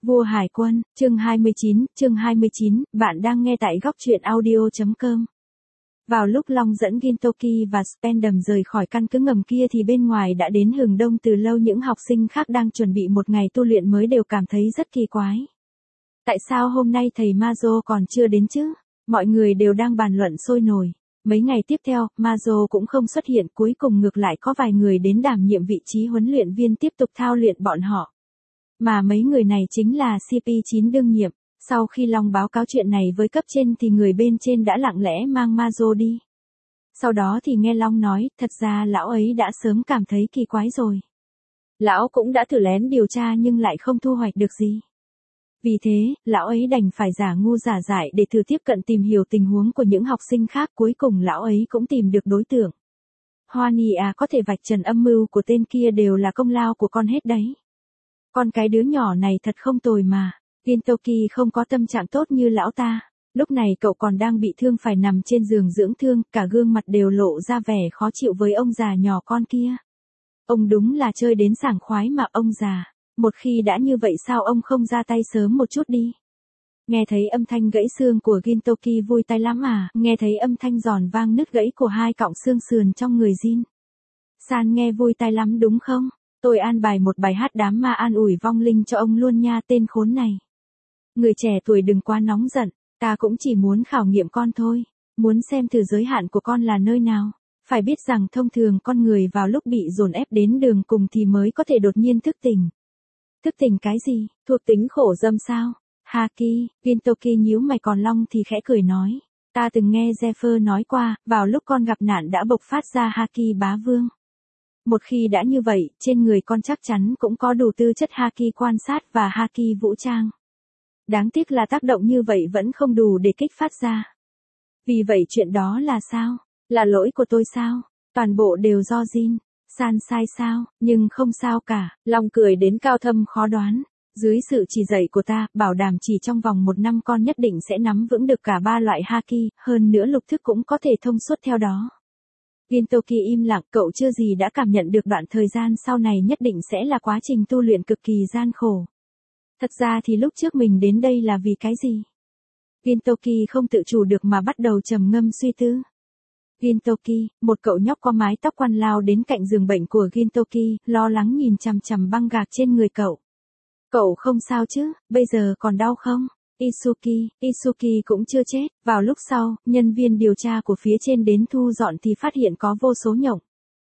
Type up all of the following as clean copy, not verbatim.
Vua Hải Quân, chương 29, bạn đang nghe tại góc truyện audio.com. Vào lúc Long dẫn Gintoki và Spandam rời khỏi căn cứ ngầm kia thì bên ngoài đã đến hừng đông từ lâu, những học sinh khác đang chuẩn bị một ngày tu luyện mới đều cảm thấy rất kỳ quái. Tại sao hôm nay thầy Mazo còn chưa đến chứ? Mọi người đều đang bàn luận sôi nổi. Mấy ngày tiếp theo, Mazo cũng không xuất hiện, cuối cùng ngược lại có vài người đến đảm nhiệm vị trí huấn luyện viên tiếp tục thao luyện bọn họ. Mà mấy người này chính là CP9 đương nhiệm. Sau khi Long báo cáo chuyện này với cấp trên thì người bên trên đã lặng lẽ mang Mazo đi. Sau đó thì nghe Long nói, thật ra lão ấy đã sớm cảm thấy kỳ quái rồi. Lão cũng đã thử lén điều tra nhưng lại không thu hoạch được gì. Vì thế, lão ấy đành phải giả ngu giả dại để thử tiếp cận tìm hiểu tình huống của những học sinh khác, cuối cùng lão ấy cũng tìm được đối tượng. Hoani à, có thể vạch trần âm mưu của tên kia đều là công lao của con hết đấy. Con cái đứa nhỏ này thật không tồi mà. Gintoki không có tâm trạng tốt như lão ta. Lúc này cậu còn đang bị thương phải nằm trên giường dưỡng thương, cả gương mặt đều lộ ra vẻ khó chịu với ông già nhỏ con kia. Ông đúng là chơi đến sảng khoái mà ông già. Một khi đã như vậy sao ông không ra tay sớm một chút đi? Nghe thấy âm thanh gãy xương của Gintoki vui tay lắm à? Nghe thấy âm thanh giòn vang nứt gãy của hai cọng xương sườn trong người Jin. San nghe vui tay lắm đúng không? Tôi an bài một bài hát đám ma an ủi vong linh cho ông luôn nha, tên khốn này. Người trẻ tuổi đừng quá nóng giận, ta cũng chỉ muốn khảo nghiệm con thôi. Muốn xem thử giới hạn của con là nơi nào. Phải biết rằng thông thường con người vào lúc bị dồn ép đến đường cùng thì mới có thể đột nhiên thức tỉnh. Thức tỉnh cái gì? Thuộc tính khổ dâm sao? Haki, Gintoki nhíu mày, còn Long thì khẽ cười nói. Ta từng nghe Zephyr nói qua, vào lúc con gặp nạn đã bộc phát ra Haki bá vương. Một khi đã như vậy, trên người con chắc chắn cũng có đủ tư chất Haki quan sát và Haki vũ trang. Đáng tiếc là tác động như vậy vẫn không đủ để kích phát ra. Vì vậy chuyện đó là sao? Là lỗi của tôi sao? Toàn bộ đều do Jin. San sai sao? Nhưng không sao cả. Long cười đến cao thâm khó đoán. Dưới sự chỉ dạy của ta, bảo đảm chỉ trong vòng 1 năm con nhất định sẽ nắm vững được cả 3 loại Haki, hơn nữa lục thức cũng có thể thông suốt theo đó. Gintoki im lặng, cậu chưa gì đã cảm nhận được đoạn thời gian sau này nhất định sẽ là quá trình tu luyện cực kỳ gian khổ. Thật ra thì lúc trước mình đến đây là vì cái gì? Gintoki không tự chủ được mà bắt đầu trầm ngâm suy tư. Gintoki, một cậu nhóc có mái tóc quăn lao đến cạnh giường bệnh của Gintoki, lo lắng nhìn chằm chằm băng gạc trên người cậu. Cậu không sao chứ, bây giờ còn đau không? Isuki cũng chưa chết. Vào lúc sau, nhân viên điều tra của phía trên đến thu dọn thì phát hiện có vô số nhộng.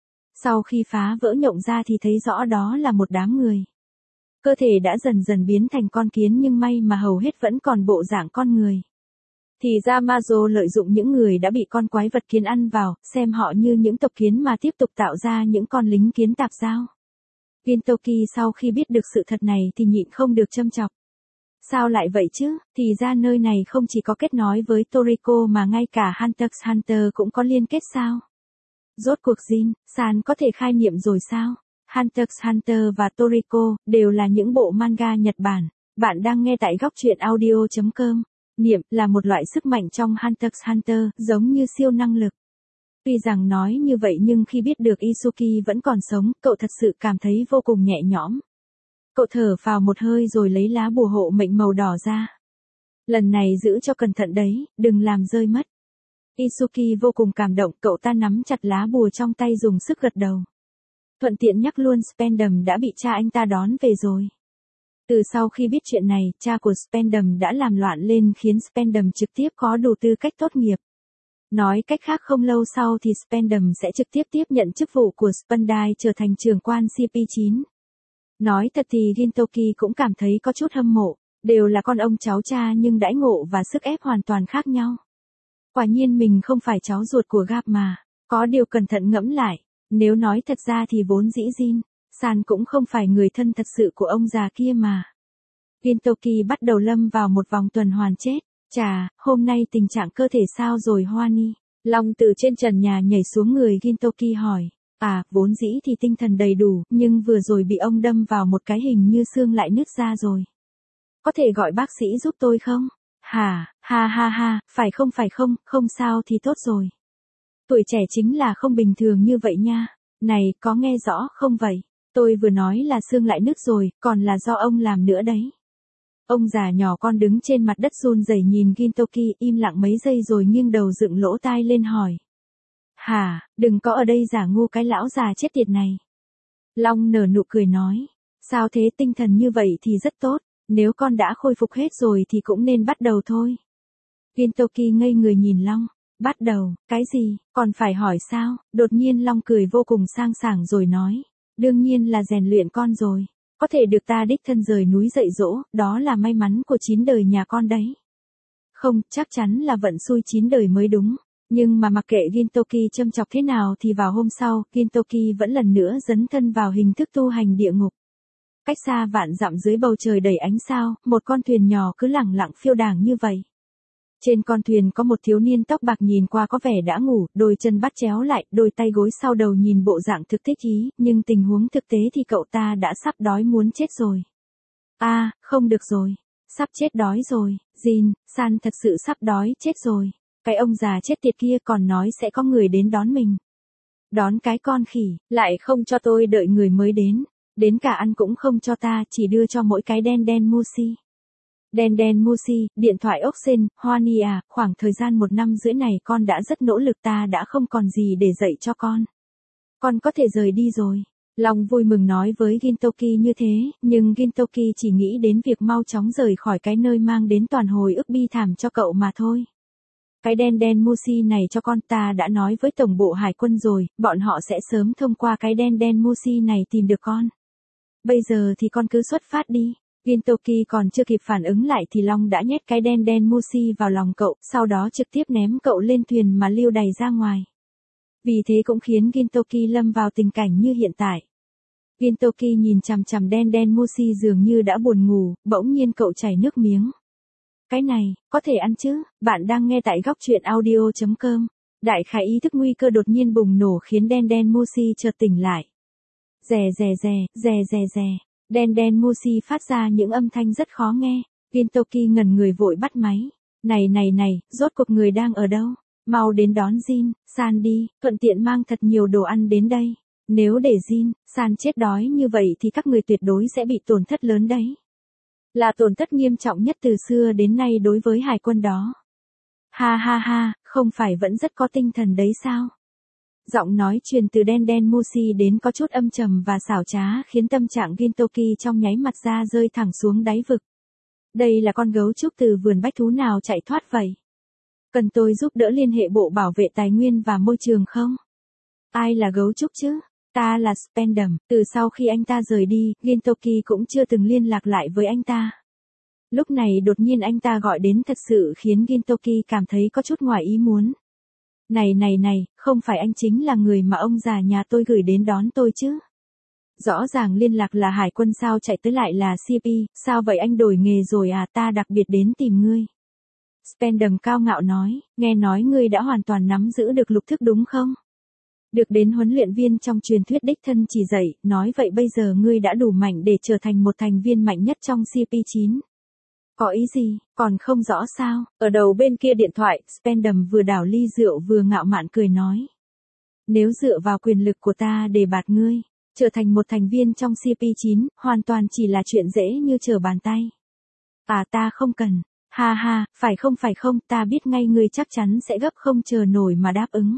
Sau khi phá vỡ nhộng ra thì thấy rõ đó là một đám người. Cơ thể đã dần dần biến thành con kiến nhưng may mà hầu hết vẫn còn bộ dạng con người. Thì ra Mazo lợi dụng những người đã bị con quái vật kiến ăn vào, xem họ như những tộc kiến mà tiếp tục tạo ra những con lính kiến tạp giao. Gintoki sau khi biết được sự thật này thì nhịn không được châm chọc. Sao lại vậy chứ? Thì ra nơi này không chỉ có kết nối với Toriko mà ngay cả Hunter x Hunter cũng có liên kết sao? Rốt cuộc Jin, San có thể khai niệm rồi sao? Hunter x Hunter và Toriko đều là những bộ manga Nhật Bản. Bạn đang nghe tại góc truyện audio.com. Niệm là một loại sức mạnh trong Hunter x Hunter, giống như siêu năng lực. Tuy rằng nói như vậy nhưng khi biết được Isuki vẫn còn sống, cậu thật sự cảm thấy vô cùng nhẹ nhõm. Cậu thở phào một hơi rồi lấy lá bùa hộ mệnh màu đỏ ra. Lần này giữ cho cẩn thận đấy, đừng làm rơi mất. Isuki vô cùng cảm động, cậu ta nắm chặt lá bùa trong tay dùng sức gật đầu. Thuận tiện nhắc luôn Spandam đã bị cha anh ta đón về rồi. Từ sau khi biết chuyện này, cha của Spandam đã làm loạn lên khiến Spandam trực tiếp có đủ tư cách tốt nghiệp. Nói cách khác không lâu sau thì Spandam sẽ trực tiếp tiếp nhận chức vụ của Spandai trở thành trưởng quan CP9. Nói thật thì Gintoki cũng cảm thấy có chút hâm mộ, đều là con ông cháu cha nhưng đãi ngộ và sức ép hoàn toàn khác nhau. Quả nhiên mình không phải cháu ruột của Gap mà, có điều cẩn thận ngẫm lại, nếu nói thật ra thì vốn dĩ Jin, San cũng không phải người thân thật sự của ông già kia mà. Gintoki bắt đầu lâm vào một vòng tuần hoàn chết. Chà, hôm nay tình trạng cơ thể sao rồi Hoani? Long từ trên trần nhà nhảy xuống người Gintoki hỏi. À, vốn dĩ thì tinh thần đầy đủ, nhưng vừa rồi bị ông đâm vào một cái hình như xương lại nứt ra rồi. Có thể gọi bác sĩ giúp tôi không? Ha, phải không, không sao thì tốt rồi. Tuổi trẻ chính là không bình thường như vậy nha. Này, có nghe rõ không vậy? Tôi vừa nói là xương lại nứt rồi, còn là do ông làm nữa đấy. Ông già nhỏ con đứng trên mặt đất run rẩy nhìn Gintoki im lặng mấy giây rồi nghiêng đầu dựng lỗ tai lên hỏi. Hả, đừng có ở đây giả ngu cái lão già chết tiệt này. Long nở nụ cười nói. Sao thế, tinh thần như vậy thì rất tốt, nếu con đã khôi phục hết rồi thì cũng nên bắt đầu thôi. Gintoki ngây người nhìn Long. Bắt đầu, cái gì, còn phải hỏi sao? Đột nhiên Long cười vô cùng sang sảng rồi nói. Đương nhiên là rèn luyện con rồi. Có thể được ta đích thân rời núi dạy dỗ, đó là may mắn của 9 đời nhà con đấy. Không, chắc chắn là vận xui 9 đời mới đúng. Nhưng mà mặc kệ Gintoki châm chọc thế nào thì vào hôm sau, Gintoki vẫn lần nữa dấn thân vào hình thức tu hành địa ngục. Cách xa vạn dặm dưới bầu trời đầy ánh sao, một con thuyền nhỏ cứ lẳng lặng phiêu đàng như vậy. Trên con thuyền có một thiếu niên tóc bạc nhìn qua có vẻ đã ngủ, đôi chân bắt chéo lại, đôi tay gối sau đầu nhìn bộ dạng thực thích ý, nhưng tình huống thực tế thì cậu ta đã sắp đói muốn chết rồi. Không được rồi. Sắp chết đói rồi, Jin, San thật sự sắp đói chết rồi. Cái ông già chết tiệt kia còn nói sẽ có người đến đón mình. Đón cái con khỉ, lại không cho tôi đợi người mới đến. Đến cả ăn cũng không cho ta, chỉ đưa cho mỗi cái đen Mushi. Đen Mushi, điện thoại ốc sên, Hoani à, khoảng thời gian 1 năm rưỡi này con đã rất nỗ lực, ta đã không còn gì để dạy cho con. Con có thể rời đi rồi. Long vui mừng nói với Gintoki như thế, nhưng Gintoki chỉ nghĩ đến việc mau chóng rời khỏi cái nơi mang đến toàn hồi ức bi thảm cho cậu mà thôi. Cái đen Mushi này cho con, ta đã nói với tổng bộ hải quân rồi, bọn họ sẽ sớm thông qua cái đen Mushi này tìm được con. Bây giờ thì con cứ xuất phát đi. Gintoki còn chưa kịp phản ứng lại thì Long đã nhét cái đen Mushi vào lòng cậu, sau đó trực tiếp ném cậu lên thuyền mà lưu đày ra ngoài. Vì thế cũng khiến Gintoki lâm vào tình cảnh như hiện tại. Gintoki nhìn chằm chằm đen Mushi dường như đã buồn ngủ, bỗng nhiên cậu chảy nước miếng. Cái này, có thể ăn chứ? Bạn đang nghe tại góc truyện audio.com. Đại khái ý thức nguy cơ đột nhiên bùng nổ khiến đen Mushi chợt tỉnh lại. Rè. Đen Mushi phát ra những âm thanh rất khó nghe. Gintoki ngẩn người vội bắt máy. Này, rốt cuộc người đang ở đâu? Mau đến đón Jin, San đi, thuận tiện mang thật nhiều đồ ăn đến đây. Nếu để Jin, San chết đói như vậy thì các người tuyệt đối sẽ bị tổn thất lớn đấy. Là tổn thất nghiêm trọng nhất từ xưa đến nay đối với hải quân đó. Ha, không phải vẫn rất có tinh thần đấy sao? Giọng nói truyền từ đen Mushi đến có chút âm trầm và xảo trá khiến tâm trạng Gintoki trong nháy mắt ra rơi thẳng xuống đáy vực. Đây là con gấu trúc từ vườn bách thú nào chạy thoát vậy? Cần tôi giúp đỡ liên hệ Bộ Bảo vệ Tài nguyên và Môi trường không? Ai là gấu trúc chứ? Ta là Spandam. Từ sau khi anh ta rời đi, Gintoki cũng chưa từng liên lạc lại với anh ta. Lúc này đột nhiên anh ta gọi đến thật sự khiến Gintoki cảm thấy có chút ngoài ý muốn. Này, không phải anh chính là người mà ông già nhà tôi gửi đến đón tôi chứ? Rõ ràng liên lạc là hải quân, sao chạy tới lại là CP, sao vậy anh đổi nghề rồi à, ta đặc biệt đến tìm ngươi. Spandam cao ngạo nói, nghe nói ngươi đã hoàn toàn nắm giữ được lục thức đúng không? Được đến huấn luyện viên trong truyền thuyết đích thân chỉ dạy, nói vậy bây giờ ngươi đã đủ mạnh để trở thành một thành viên mạnh nhất trong CP9. Có ý gì, còn không rõ sao? Ở đầu bên kia điện thoại, Spandam vừa đảo ly rượu vừa ngạo mạn cười nói. Nếu dựa vào quyền lực của ta để bạt ngươi, trở thành một thành viên trong CP9, hoàn toàn chỉ là chuyện dễ như trở bàn tay. Ta không cần. Ha, phải không, ta biết ngay ngươi chắc chắn sẽ gấp không chờ nổi mà đáp ứng.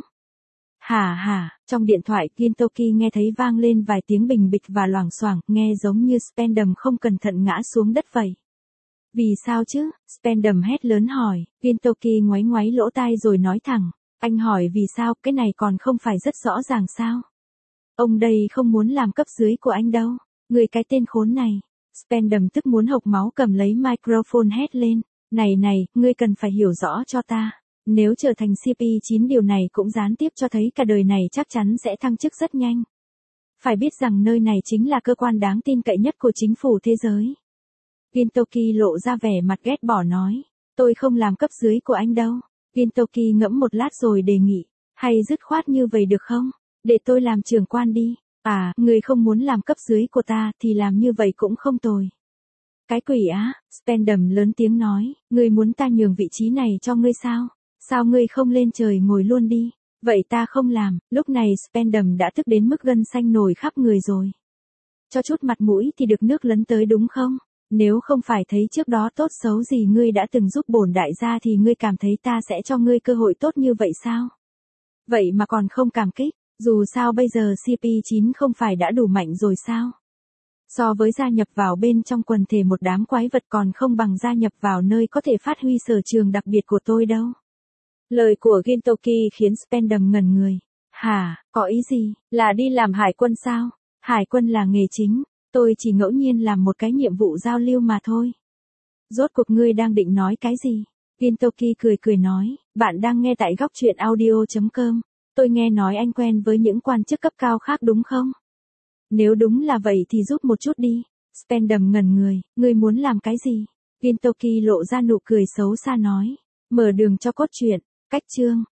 Hả, trong điện thoại Gintoki nghe thấy vang lên vài tiếng bình bịch và loảng xoảng, nghe giống như Spandam không cẩn thận ngã xuống đất vậy. Vì sao chứ? Spandam hét lớn hỏi, Gintoki ngoáy lỗ tai rồi nói thẳng, anh hỏi vì sao, cái này còn không phải rất rõ ràng sao? Ông đây không muốn làm cấp dưới của anh đâu, người cái tên khốn này. Spandam tức muốn hộc máu cầm lấy microphone hét lên, này, ngươi cần phải hiểu rõ cho ta. Nếu trở thành CP9 điều này cũng gián tiếp cho thấy cả đời này chắc chắn sẽ thăng chức rất nhanh. Phải biết rằng nơi này chính là cơ quan đáng tin cậy nhất của chính phủ thế giới. Gintoki lộ ra vẻ mặt ghét bỏ nói, tôi không làm cấp dưới của anh đâu. Gintoki ngẫm một lát rồi đề nghị, hay dứt khoát như vậy được không? Để tôi làm trưởng quan đi. Người không muốn làm cấp dưới của ta thì làm như vậy cũng không tồi. Cái quỷ á, Spandam lớn tiếng nói, ngươi muốn ta nhường vị trí này cho ngươi sao? Sao ngươi không lên trời ngồi luôn đi? Vậy ta không làm. Lúc này Spandam đã tức đến mức gân xanh nổi khắp người rồi. Cho chút mặt mũi thì được nước lấn tới đúng không? Nếu không phải thấy trước đó tốt xấu gì ngươi đã từng giúp bổn đại gia thì ngươi cảm thấy ta sẽ cho ngươi cơ hội tốt như vậy sao? Vậy mà còn không cảm kích, dù sao bây giờ CP9 không phải đã đủ mạnh rồi sao? So với gia nhập vào bên trong quần thể một đám quái vật còn không bằng gia nhập vào nơi có thể phát huy sở trường đặc biệt của tôi đâu. Lời của Gintoki khiến Spandam ngẩn người. Hả, có ý gì, là đi làm hải quân sao? Hải quân là nghề chính, tôi chỉ ngẫu nhiên làm một cái nhiệm vụ giao lưu mà thôi. Rốt cuộc ngươi đang định nói cái gì? Gintoki cười cười nói, bạn đang nghe tại góc truyện audio.com. Tôi nghe nói anh quen với những quan chức cấp cao khác đúng không? Nếu đúng là vậy thì giúp một chút đi. Spandam ngẩn người, ngươi muốn làm cái gì? Gintoki lộ ra nụ cười xấu xa nói, mở đường cho cốt truyện, cách chương.